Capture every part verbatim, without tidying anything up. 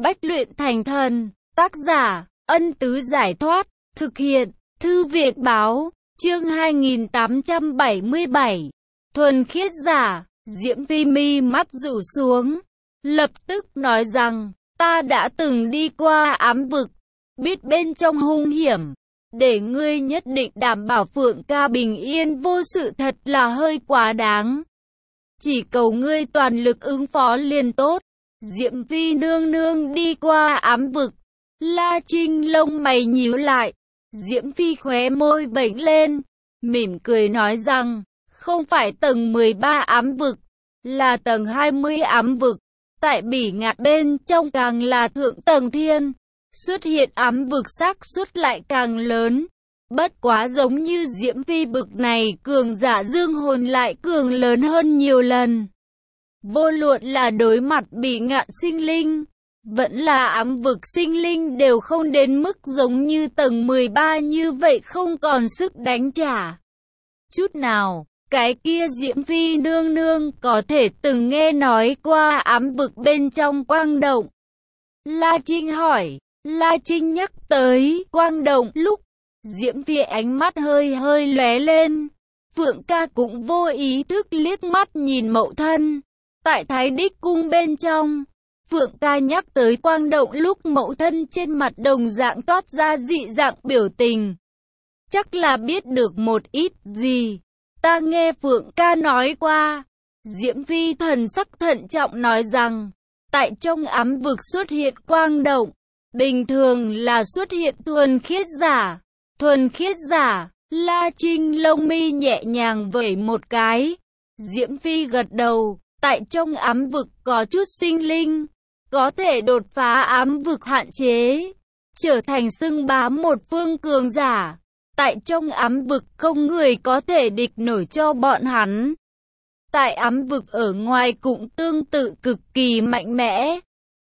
Bách luyện thành thần, tác giả, Ân Tứ Giải Thoát, thực hiện, Thư viện Báo, chương hai nghìn tám trăm bảy mươi bảy, thuần khiết giả, Diễm Phi mi mắt rủ xuống, lập tức nói rằng, ta đã từng đi qua ám vực, biết bên trong hung hiểm, để ngươi nhất định đảm bảo Phượng ca bình yên vô sự thật là hơi quá đáng. Chỉ cầu ngươi toàn lực ứng phó liền tốt. Diễm Phi nương nương đi qua ám vực, La Trinh lông mày nhíu lại, Diễm Phi khóe môi vểnh lên, mỉm cười nói rằng, không phải tầng mười ba ám vực, là tầng hai mươi ám vực, tại Bỉ Ngạn bên trong càng là thượng tầng thiên, xuất hiện ám vực xác suất lại càng lớn. Bất quá giống như Diễm Phi bực này, cường giả dương hồn lại cường lớn hơn nhiều lần. Vô luận là đối mặt Bỉ Ngạn sinh linh, vẫn là ám vực sinh linh đều không đến mức giống như tầng mười ba như vậy không còn sức đánh trả chút nào. Cái kia Diễm Phi nương nương có thể từng nghe nói qua ám vực bên trong quang động. La Trinh hỏi, La Trinh nhắc tới quang động lúc, Diễm Phi ánh mắt hơi hơi lóe lên. Phượng ca cũng vô ý thức liếc mắt nhìn mậu thân. Tại Thái Đích cung bên trong, Phượng ca nhắc tới quang động lúc mậu thân trên mặt đồng dạng toát ra dị dạng biểu tình. Chắc là biết được một ít gì. Ta nghe Phượng ca nói qua. Diễm Phi thần sắc thận trọng nói rằng, tại trong ám vực xuất hiện quang động, bình thường là xuất hiện thuần khiết giả. Thuần khiết giả, La Trinh lông mi nhẹ nhàng vẩy một cái. Diễm Phi gật đầu, tại trong ám vực có chút sinh linh, có thể đột phá ám vực hạn chế, trở thành xưng bá một phương cường giả. Tại trong ám vực không người có thể địch nổi cho bọn hắn. Tại ám vực ở ngoài cũng tương tự cực kỳ mạnh mẽ.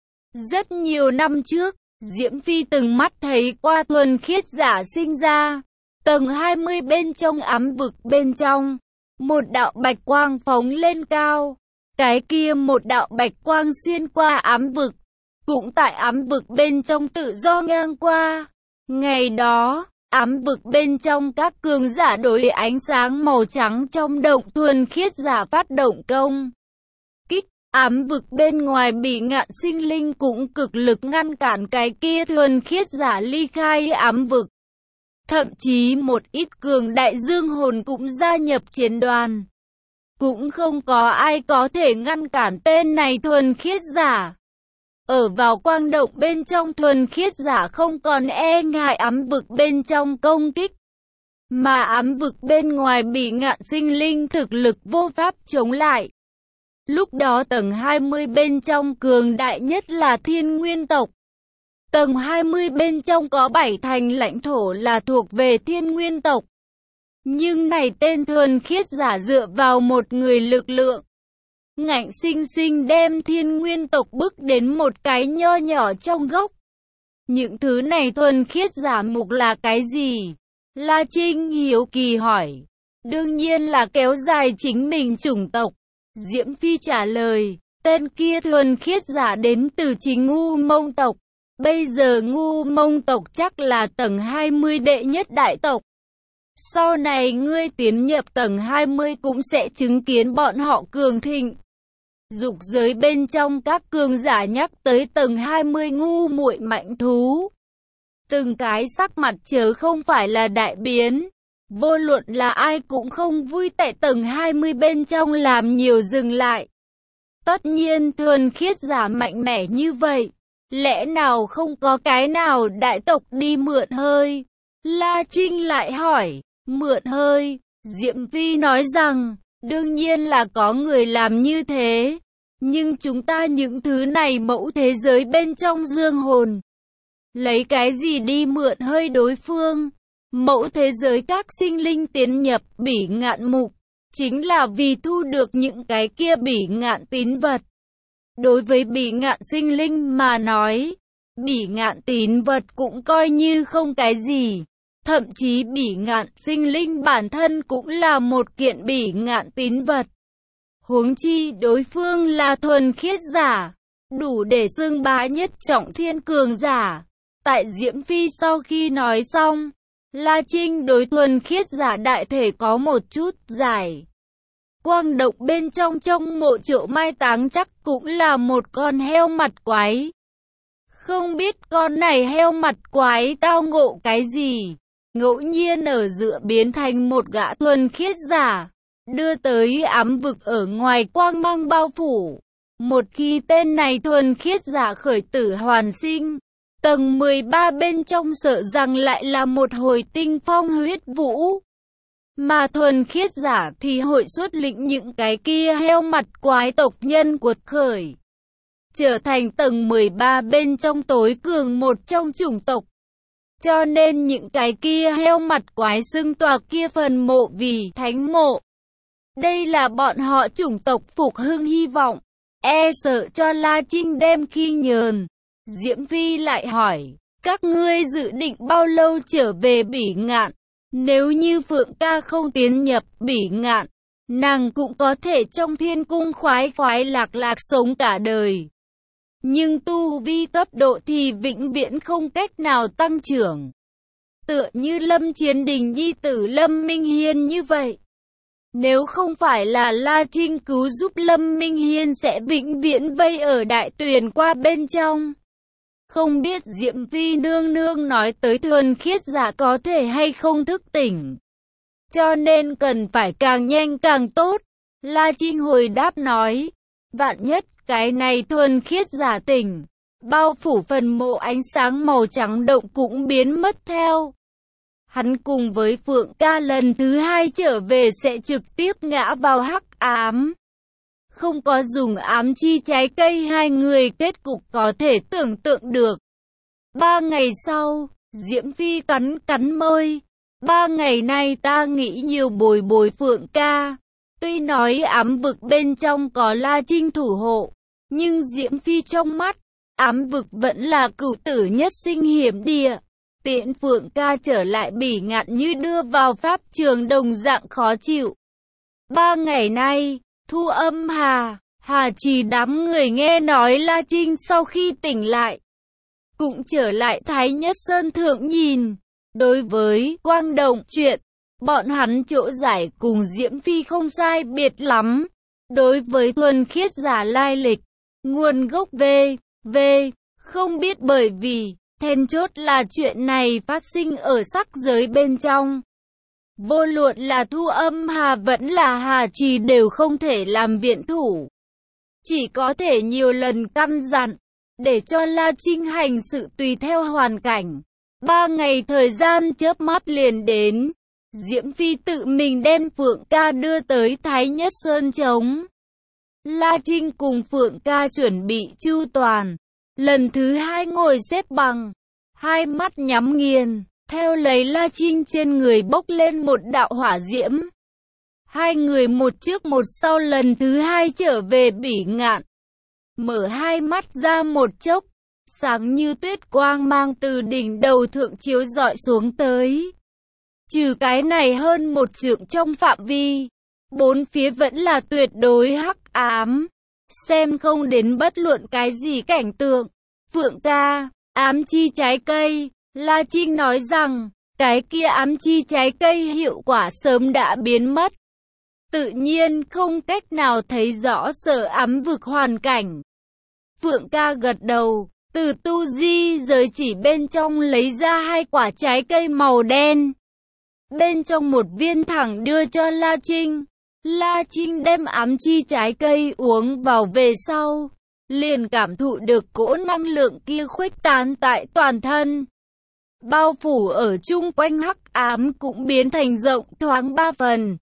Rất nhiều năm trước, Diễm Phi từng mắt thấy qua thuần khiết giả sinh ra. Tầng hai mươi bên trong ám vực bên trong, một đạo bạch quang phóng lên cao. Cái kia một đạo bạch quang xuyên qua ám vực, cũng tại ám vực bên trong tự do ngang qua. Ngày đó, ám vực bên trong các cường giả đối ánh sáng màu trắng trong động thuần khiết giả phát động công kích. Ám vực bên ngoài Bỉ Ngạn sinh linh cũng cực lực ngăn cản cái kia thuần khiết giả ly khai ám vực. Thậm chí một ít cường đại dương hồn cũng gia nhập chiến đoàn. Cũng không có ai có thể ngăn cản tên này thuần khiết giả. Ở vào quang động bên trong thuần khiết giả không còn e ngại ám vực bên trong công kích. Mà ám vực bên ngoài Bỉ Ngạn sinh linh thực lực vô pháp chống lại. Lúc đó tầng hai mươi bên trong cường đại nhất là Thiên Nguyên tộc. Tầng hai mươi bên trong có bảy thành lãnh thổ là thuộc về Thiên Nguyên tộc. Nhưng này tên thuần khiết giả dựa vào một người lực lượng, ngạnh sinh sinh đem Thiên Nguyên tộc bước đến một cái nho nhỏ trong gốc. Những thứ này thuần khiết giả mục là cái gì? La Trinh hiếu kỳ hỏi. Đương nhiên là kéo dài chính mình chủng tộc. Diễm Phi trả lời, tên kia thuần khiết giả đến từ chính Ngu Mông tộc. Bây giờ Ngu Mông tộc chắc là tầng hai mươi đệ nhất đại tộc. Sau này ngươi tiến nhập tầng hai mươi cũng sẽ chứng kiến bọn họ cường thịnh. Dục giới bên trong các cường giả nhắc tới tầng hai mươi ngu muội mạnh thú. Từng cái sắc mặt chớ không phải là đại biến. Vô luận là ai cũng không vui tại tầng hai mươi bên trong làm nhiều dừng lại. Tất nhiên thuần khiết giả mạnh mẽ như vậy, lẽ nào không có cái nào đại tộc đi mượn hơi? La Trinh lại hỏi, mượn hơi? Diễm Phi nói rằng, đương nhiên là có người làm như thế. Nhưng chúng ta những thứ này mẫu thế giới bên trong dương hồn. Lấy cái gì đi mượn hơi đối phương? Mẫu thế giới các sinh linh tiến nhập Bỉ Ngạn mục, chính là vì thu được những cái kia Bỉ Ngạn tín vật. Đối với Bỉ Ngạn sinh linh mà nói, Bỉ Ngạn tín vật cũng coi như không cái gì. Thậm chí Bỉ Ngạn sinh linh bản thân cũng là một kiện Bỉ Ngạn tín vật. Huống chi đối phương là thuần khiết giả. đủ để xưng bá nhất trọng thiên cường giả. Tại Diễm Phi sau khi nói xong, La Trinh đối thuần khiết giả đại thể có một chút giải. Quang động bên trong trong mộ Triệu mai táng chắc cũng là một con heo mặt quái. Không biết con này heo mặt quái tao ngộ cái gì, ngẫu nhiên ở giữa biến thành một gã thuần khiết giả, đưa tới ám vực ở ngoài quang mang bao phủ. Một khi tên này thuần khiết giả khởi tử hoàn sinh, tầng mười ba bên trong sợ rằng lại là một hồi tinh phong huyết vũ. Mà thuần khiết giả thì hội xuất lĩnh những cái kia heo mặt quái tộc nhân cuột khởi, trở thành tầng mười ba bên trong tối cường một trong chủng tộc. Cho nên những cái kia heo mặt quái xưng tòa kia phần mộ vì thánh mộ. Đây là bọn họ chủng tộc phục hưng hy vọng. E sợ cho La Trinh đem khi nhờn. Diễm Phi lại hỏi, các ngươi dự định bao lâu trở về Bỉ Ngạn? Nếu như Phượng ca không tiến nhập Bỉ Ngạn, nàng cũng có thể trong thiên cung khoái khoái lạc lạc sống cả đời. Nhưng tu vi cấp độ thì vĩnh viễn không cách nào tăng trưởng. Tựa như Lâm Chiến Đình nhi tử Lâm Minh Hiên như vậy. Nếu không phải là La Trinh cứu giúp, Lâm Minh Hiên sẽ vĩnh viễn vây ở đại tuyền qua bên trong. Không biết Diễm Phi nương nương nói tới thuần khiết giả có thể hay không thức tỉnh. Cho nên cần phải càng nhanh càng tốt. La Trinh hồi đáp nói, vạn nhất cái này thuần khiết giả tỉnh, bao phủ phần mộ ánh sáng màu trắng động cũng biến mất theo. Hắn cùng với Phượng ca lần thứ hai trở về sẽ trực tiếp ngã vào hắc ám. Không có dùng ám chi trái cây, hai người kết cục có thể tưởng tượng được. Ba ngày sau, Diễm Phi cắn cắn môi. Ba ngày nay ta nghĩ nhiều bồi bồi Phượng ca. Tuy nói ám vực bên trong có La Trinh thủ hộ, nhưng Diễm Phi trong mắt, ám vực vẫn là cửu tử nhất sinh hiểm địa. Tiễn Phượng ca trở lại Bỉ Ngạn như đưa vào pháp trường đồng dạng khó chịu. Ba ngày nay, Thu Âm Hà, Hà Trì đám người nghe nói La Trinh sau khi tỉnh lại, cũng trở lại Thái Nhất Sơn thượng nhìn. Đối với Quang Động chuyện, bọn hắn chỗ giải cùng Diễm Phi không sai biệt lắm. Đối với thuần khiết giả lai lịch, nguồn gốc về, về, không biết, bởi vì then chốt là chuyện này phát sinh ở sắc giới bên trong. Vô luận là Thu Âm Hà vẫn là Hà Trì đều không thể làm viện thủ. Chỉ có thể nhiều lần căn dặn, để cho La Trinh hành sự tùy theo hoàn cảnh. Ba ngày thời gian chớp mắt liền đến. Diễm Phi tự mình đem Phượng ca đưa tới Thái Nhất Sơn trống. La Trinh cùng Phượng ca chuẩn bị chu toàn. Lần thứ hai ngồi xếp bằng, hai mắt nhắm nghiền, theo lấy La Trinh trên người bốc lên một đạo hỏa diễm. Hai người một trước một sau lần thứ hai trở về Bỉ Ngạn. Mở hai mắt ra một chốc, sáng như tuyết quang mang từ đỉnh đầu thượng chiếu rọi xuống tới. Trừ cái này hơn một trượng trong phạm vi, bốn phía vẫn là tuyệt đối hắc ám, xem không đến bất luận cái gì cảnh tượng. Phượng ca, ám chi trái cây, La Trinh nói rằng, cái kia ám chi trái cây hiệu quả sớm đã biến mất. Tự nhiên không cách nào thấy rõ sở ám vực hoàn cảnh. Phượng ca gật đầu, từ tu di giới chỉ bên trong lấy ra hai quả trái cây màu đen. Bên trong một viên thẳng đưa cho La Trinh. La Trinh đem ám chi trái cây uống vào về sau, liền cảm thụ được cỗ năng lượng kia khuếch tán tại toàn thân. Bao phủ ở chung quanh hắc ám cũng biến thành rộng thoáng ba phần.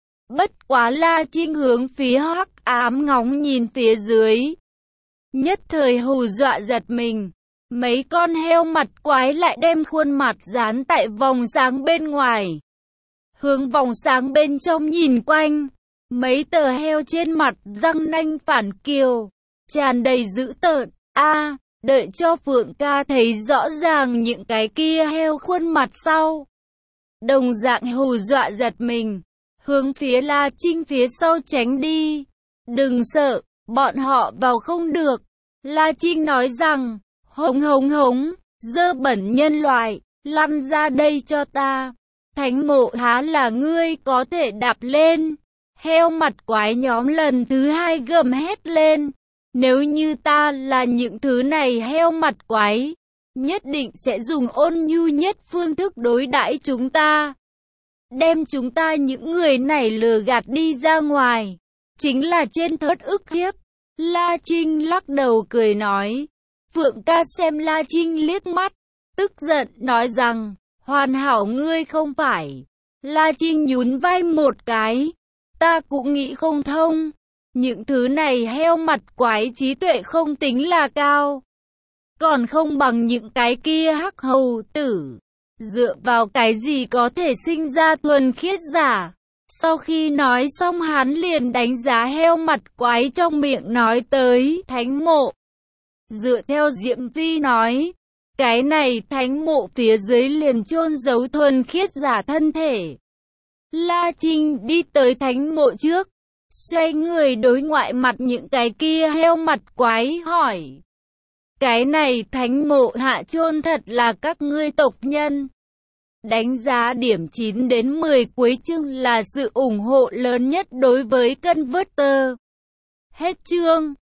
Bất quá La Trinh hướng phía hắc ám ngóng nhìn phía dưới. Nhất thời hù dọa giật mình. Mấy con heo mặt quái lại đem khuôn mặt dán tại vòng sáng bên ngoài. Hướng vòng sáng bên trong nhìn quanh. Mấy tờ heo trên mặt răng nanh phản kiều, tràn đầy dữ tợn. A, đợi cho Phượng ca thấy rõ ràng những cái kia heo khuôn mặt sau. Đồng dạng hù dọa giật mình, hướng phía La Trinh phía sau tránh đi. Đừng sợ, bọn họ vào không được. La Trinh nói rằng, hống hống hống, dơ bẩn nhân loại, lăn ra đây cho ta. Thánh mộ há là ngươi có thể đạp lên. Heo mặt quái nhóm lần thứ hai gầm hét lên. Nếu như ta là những thứ này heo mặt quái, nhất định sẽ dùng ôn nhu nhất phương thức đối đãi chúng ta. Đem chúng ta những người này lừa gạt đi ra ngoài. Chính là trên thớt ức hiếp. La Trinh lắc đầu cười nói. Phượng ca xem La Trinh liếc mắt, tức giận nói rằng, hoàn hảo ngươi không phải. La Trinh nhún vai một cái. Ta cũng nghĩ không thông. Những thứ này heo mặt quái trí tuệ không tính là cao. Còn không bằng những cái kia hắc hầu tử. Dựa vào cái gì có thể sinh ra thuần khiết giả? Sau khi nói xong hắn liền đánh giá heo mặt quái trong miệng nói tới thánh mộ. Dựa theo Diễm Vi nói, cái này thánh mộ phía dưới liền chôn giấu thuần khiết giả thân thể. La Trinh đi tới thánh mộ trước, xoay người đối ngoại mặt những cái kia heo mặt quái hỏi. Cái này thánh mộ hạ chôn thật là các ngươi tộc nhân. Đánh giá điểm chín đến mười cuối chương là sự ủng hộ lớn nhất đối với Converter. Hết chương.